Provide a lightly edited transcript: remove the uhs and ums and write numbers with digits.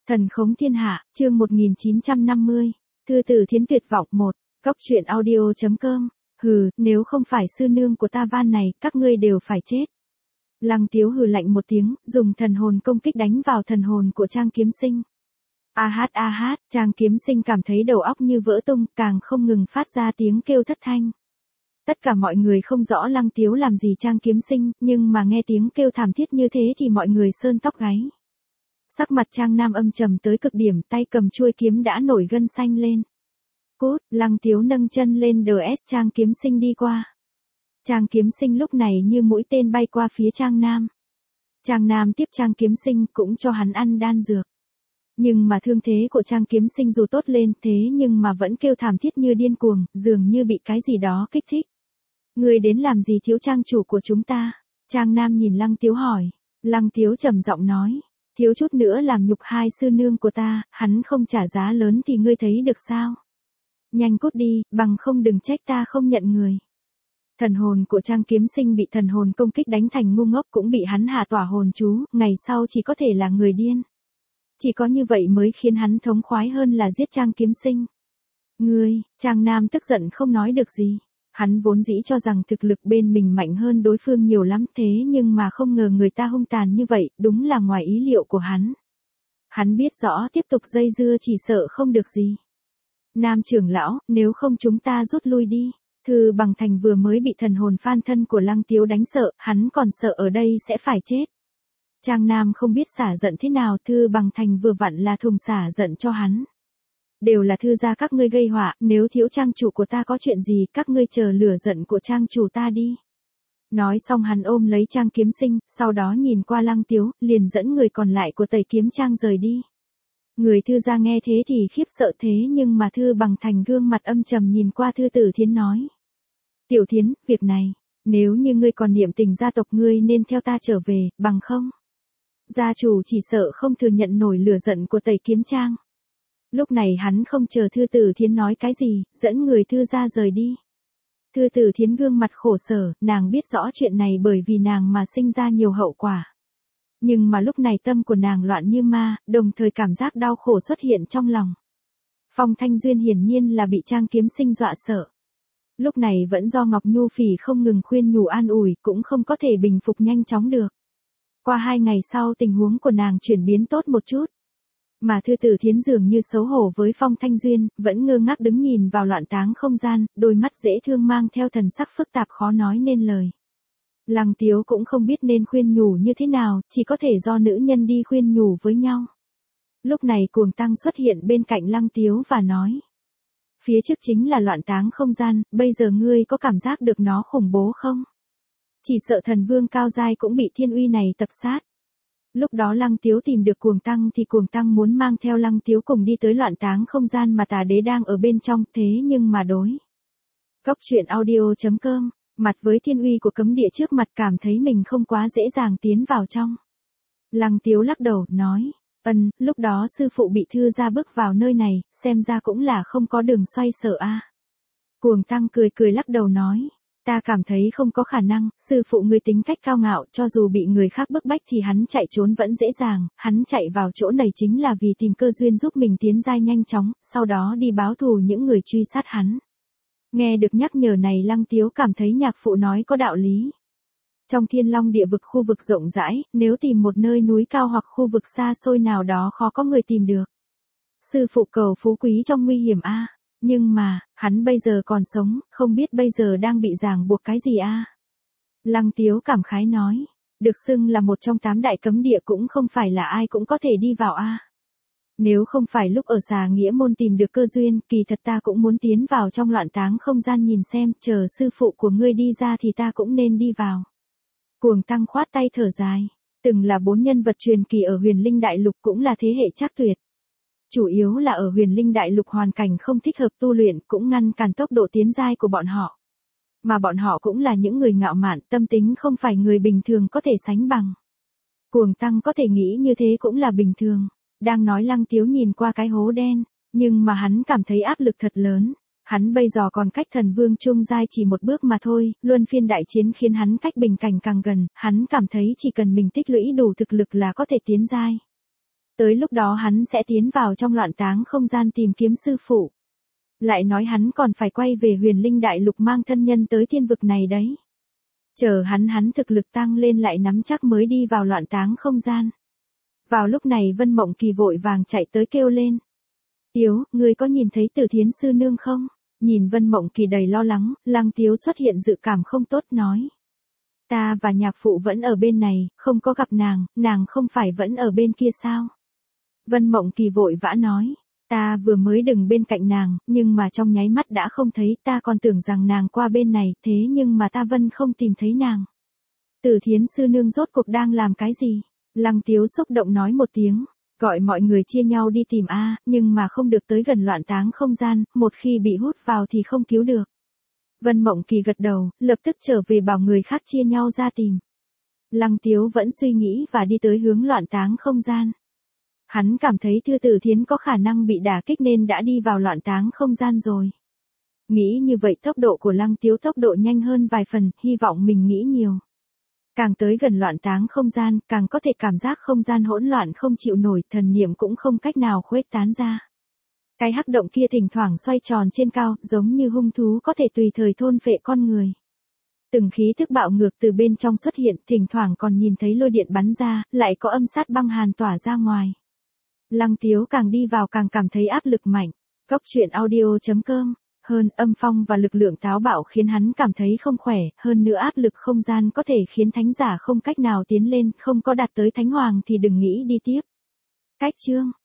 Thần khống thiên hạ, chương 1950, Thư tử thiến tuyệt vọng 1, Cóc truyện audio.com, hừ, nếu không phải sư nương của ta van này, các ngươi đều phải chết. Lăng Tiếu hừ lạnh một tiếng, dùng thần hồn công kích đánh vào thần hồn của Trang Kiếm Sinh. A hát, Trang Kiếm Sinh cảm thấy đầu óc như vỡ tung, càng không ngừng phát ra tiếng kêu thất thanh. Tất cả mọi người không rõ Lăng Tiếu làm gì Trang Kiếm Sinh, nhưng mà nghe tiếng kêu thảm thiết như thế thì mọi người sơn tóc gáy. Sắc mặt Trang Nam âm trầm tới cực điểm, tay cầm chuôi kiếm đã nổi gân xanh lên. Cút, Lăng Tiếu nâng chân lên đờ ép Trang Kiếm Sinh đi qua. Trang Kiếm Sinh lúc này như mũi tên bay qua phía Trang Nam. Trang Nam tiếp Trang Kiếm Sinh cũng cho hắn ăn đan dược. Nhưng mà thương thế của Trang Kiếm Sinh dù tốt lên thế nhưng mà vẫn kêu thảm thiết như điên cuồng, dường như bị cái gì đó kích thích. Người đến làm gì thiếu trang chủ của chúng ta? Trang Nam nhìn Lăng Tiếu hỏi. Lăng Tiếu trầm giọng nói. Thiếu chút nữa làm nhục hai sư nương của ta, hắn không trả giá lớn thì ngươi thấy được sao? Nhanh cút đi, bằng không đừng trách ta không nhận người. Thần hồn của Trang Kiếm Sinh bị thần hồn công kích đánh thành ngu ngốc cũng bị hắn hạ tỏa hồn chú, ngày sau chỉ có thể là người điên. Chỉ có như vậy mới khiến hắn thống khoái hơn là giết Trang Kiếm Sinh. Ngươi, Trang Nam tức giận không nói được gì. Hắn vốn dĩ cho rằng thực lực bên mình mạnh hơn đối phương nhiều lắm thế nhưng mà không ngờ người ta hung tàn như vậy, đúng là ngoài ý liệu của hắn. Hắn biết rõ tiếp tục dây dưa chỉ sợ không được gì. Nam trưởng lão, nếu không chúng ta rút lui đi. Thư Bằng Thành vừa mới bị thần hồn phan thân của Lăng Tiếu đánh sợ, hắn còn sợ ở đây sẽ phải chết. Trang Nam không biết xả giận thế nào, Thư Bằng Thành vừa vặn là thùng xả giận cho hắn. Đều là thư gia các ngươi gây họa, nếu thiếu trang chủ của ta có chuyện gì, các ngươi chờ lửa giận của trang chủ ta đi. Nói xong hắn ôm lấy Trang Kiếm Sinh, sau đó nhìn qua Lăng Tiếu, liền dẫn người còn lại của Tẩy Kiếm Trang rời đi. Người thư gia nghe thế thì khiếp sợ thế nhưng mà Thư Bằng Thành gương mặt âm trầm nhìn qua Thư Tử Thiến nói. Tiểu Thiến, việc này, nếu như ngươi còn niệm tình gia tộc ngươi nên theo ta trở về, bằng không. Gia chủ chỉ sợ không thừa nhận nổi lửa giận của Tẩy Kiếm Trang. Lúc này hắn không chờ Thư Tử Thiến nói cái gì, dẫn người thư ra rời đi. Thư Tử Thiến gương mặt khổ sở, nàng biết rõ chuyện này bởi vì nàng mà sinh ra nhiều hậu quả. Nhưng mà lúc này tâm của nàng loạn như ma, đồng thời cảm giác đau khổ xuất hiện trong lòng. Phong Thanh Duyên hiển nhiên là bị Trang Kiếm Sinh dọa sợ. Lúc này vẫn do Ngọc Nhu Phỉ không ngừng khuyên nhủ an ủi cũng không có thể bình phục nhanh chóng được. Qua 2 ngày sau tình huống của nàng chuyển biến tốt một chút. Mà Thư Tử Thiến dường như xấu hổ với Phong Thanh Duyên, vẫn ngơ ngác đứng nhìn vào loạn táng không gian, đôi mắt dễ thương mang theo thần sắc phức tạp khó nói nên lời. Lăng Tiếu cũng không biết nên khuyên nhủ như thế nào, chỉ có thể do nữ nhân đi khuyên nhủ với nhau. Lúc này Cuồng Tăng xuất hiện bên cạnh Lăng Tiếu và nói. Phía trước chính là loạn táng không gian, bây giờ ngươi có cảm giác được nó khủng bố không? Chỉ sợ thần vương cao giai cũng bị thiên uy này tập sát. Lúc đó Lăng Tiếu tìm được Cuồng Tăng thì Cuồng Tăng muốn mang theo Lăng Tiếu cùng đi tới loạn táng không gian mà tà đế đang ở bên trong thế nhưng mà đối. Cóc truyện audio.com, mặt với thiên uy của cấm địa trước mặt cảm thấy mình không quá dễ dàng tiến vào trong. Lăng Tiếu lắc đầu, nói, lúc đó sư phụ bị thư ra bước vào nơi này, xem ra cũng là không có đường xoay sở a. Cuồng Tăng cười lắc đầu nói. Ta cảm thấy không có khả năng, sư phụ ngươi tính cách cao ngạo, cho dù bị người khác bức bách thì hắn chạy trốn vẫn dễ dàng, hắn chạy vào chỗ này chính là vì tìm cơ duyên giúp mình tiến giai nhanh chóng, sau đó đi báo thù những người truy sát hắn. Nghe được nhắc nhở này Lăng Tiếu cảm thấy nhạc phụ nói có đạo lý. Trong Thiên Long địa vực khu vực rộng rãi, nếu tìm một nơi núi cao hoặc khu vực xa xôi nào đó khó có người tìm được. Sư phụ cầu phú quý trong nguy hiểm a. Nhưng mà, hắn bây giờ còn sống, không biết bây giờ đang bị ràng buộc cái gì a. Lăng Tiếu cảm khái nói, được xưng là một trong 8 đại cấm địa cũng không phải là ai cũng có thể đi vào a. Nếu không phải lúc ở Xà Nghĩa Môn tìm được cơ duyên, kỳ thật ta cũng muốn tiến vào trong loạn táng không gian nhìn xem, chờ sư phụ của ngươi đi ra thì ta cũng nên đi vào. Cuồng Tăng khoát tay thở dài, từng là 4 nhân vật truyền kỳ ở Huyền Linh Đại Lục cũng là thế hệ trác tuyệt. Chủ yếu là ở Huyền Linh Đại Lục hoàn cảnh không thích hợp tu luyện cũng ngăn cản tốc độ tiến giai của bọn họ. Mà bọn họ cũng là những người ngạo mạn, tâm tính không phải người bình thường có thể sánh bằng. Cuồng Tăng có thể nghĩ như thế cũng là bình thường. Đang nói Lăng Tiếu nhìn qua cái hố đen, nhưng mà hắn cảm thấy áp lực thật lớn. Hắn bây giờ còn cách thần vương trung giai chỉ một bước mà thôi, luân phiên đại chiến khiến hắn cách bình cảnh càng gần, hắn cảm thấy chỉ cần mình tích lũy đủ thực lực là có thể tiến giai. Tới lúc đó hắn sẽ tiến vào trong loạn táng không gian tìm kiếm sư phụ. Lại nói hắn còn phải quay về huyền linh đại lục mang thân nhân tới thiên vực này đấy. Chờ hắn thực lực tăng lên lại nắm chắc mới đi vào loạn táng không gian. Vào lúc này Vân Mộng Kỳ vội vàng chạy tới kêu lên. Tiếu, ngươi có nhìn thấy Từ Thiến sư nương không? Nhìn Vân Mộng Kỳ đầy lo lắng, Lăng Tiếu xuất hiện dự cảm không tốt nói. Ta và nhạc phụ vẫn ở bên này, không có gặp nàng không phải vẫn ở bên kia sao? Vân Mộng Kỳ vội vã nói. Ta vừa mới đứng bên cạnh nàng, nhưng mà trong nháy mắt đã không thấy, ta còn tưởng rằng nàng qua bên này, thế nhưng mà ta vẫn không tìm thấy nàng. Từ Thiến sư nương rốt cuộc đang làm cái gì? Lăng Tiếu xúc động nói một tiếng, gọi mọi người chia nhau đi tìm nhưng mà không được tới gần loạn táng không gian, một khi bị hút vào thì không cứu được. Vân Mộng Kỳ gật đầu, lập tức trở về bảo người khác chia nhau ra tìm. Lăng Tiếu vẫn suy nghĩ và đi tới hướng loạn táng không gian. Hắn cảm thấy Thư Tử Thiến có khả năng bị đả kích nên đã đi vào loạn táng không gian rồi. Nghĩ như vậy tốc độ của Lăng Tiếu tốc độ nhanh hơn vài phần, hy vọng mình nghĩ nhiều. Càng tới gần loạn táng không gian, càng có thể cảm giác không gian hỗn loạn không chịu nổi, thần niệm cũng không cách nào khuếch tán ra. Cái hắc động kia thỉnh thoảng xoay tròn trên cao, giống như hung thú có thể tùy thời thôn phệ con người. Từng khí thức bạo ngược từ bên trong xuất hiện, thỉnh thoảng còn nhìn thấy lôi điện bắn ra, lại có âm sát băng hàn tỏa ra ngoài. Lăng Tiếu càng đi vào càng cảm thấy áp lực mạnh. Góc truyện audio.com. Hơn âm phong và lực lượng táo bạo khiến hắn cảm thấy không khỏe, hơn nữa áp lực không gian có thể khiến thánh giả không cách nào tiến lên, không có đạt tới thánh hoàng thì đừng nghĩ đi tiếp. Cách chương